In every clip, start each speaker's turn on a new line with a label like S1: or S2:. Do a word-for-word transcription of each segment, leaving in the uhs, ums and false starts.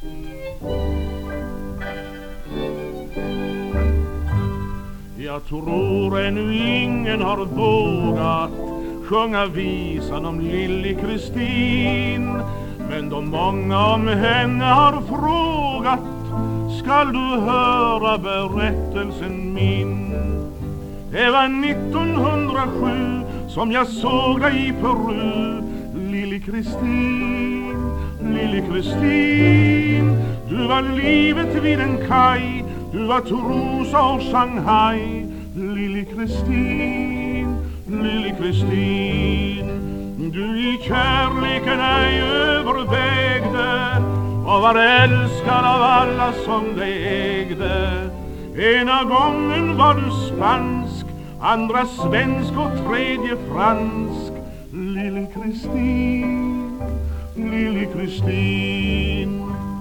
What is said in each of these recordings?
S1: Jag tror ännu ingen har vågat sjunga visan om Lille Kristin, men de många om henne har frågat: skall du höra berättelsen min? Det var nittonhundrasju som jag såg dig i Peru, Lille Kristin, Lille Kristin. Du var livet vid en kaj, du var Trosa och Shanghai, Lille Kristin, Lille Kristin. Du i kärleken ej övervägde och var älskad av alla som dig ägde. Ena gången var du spansk, andra svensk och tredje fransk, Lille Kristin, Lille Kristin.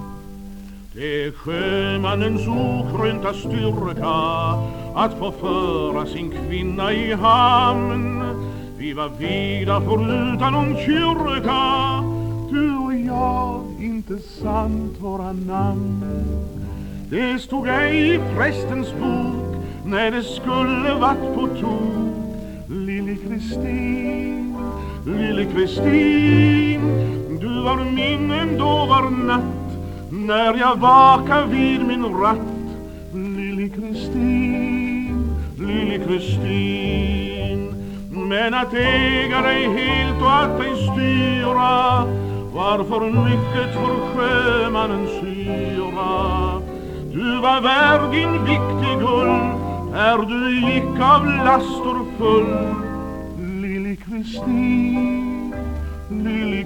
S1: Det är sjömannens okrönta styrka att få föra sin kvinna i hamn. Vi var vigda förutan någon kyrka, du och jag, inte sant våra namn. Det stod ej i prästens bok när det skulle varit på tok, Lille Kristin, Lille Kristin. Du var min ändå var natt när jag vakade vid min ratt, Lille Kristin, Lille Kristin. Men att äga dig helt och att dig styra var för mycket för sjömannens syra. Du var värd din vikt i guld, när du gick av lastor full, Lille Kristin, Lille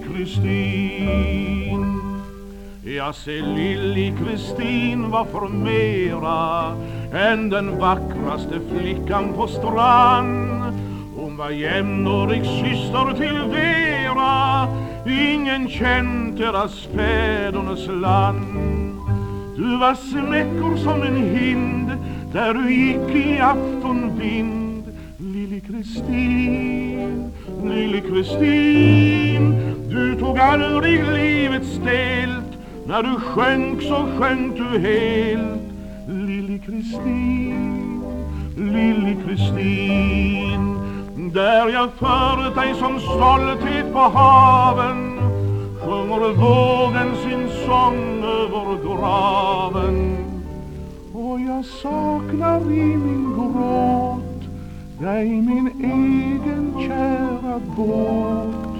S1: Kristin. Jag ser Lille Kristin var för mera än den vackraste flickan på strand. Hon var jämnårig syster till Vera, ingen känt deras fädernes land. Du var smäckor som en hind där du gick i aftonvind, Lille Kristin, Lille Kristin. Du tog aldrig livets stelt, när du sjönk så sjönk du helt, Lille Kristin, Lille Kristin. Där jag fört dig som stolthet på haven, sjunger vågen sin sång över graven. Och jag saknar i min gråt dig, min egen kära båt,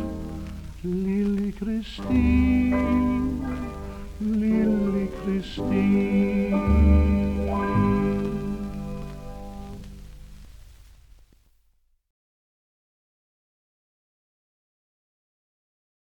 S1: Lille Kristin, Lille Kristin.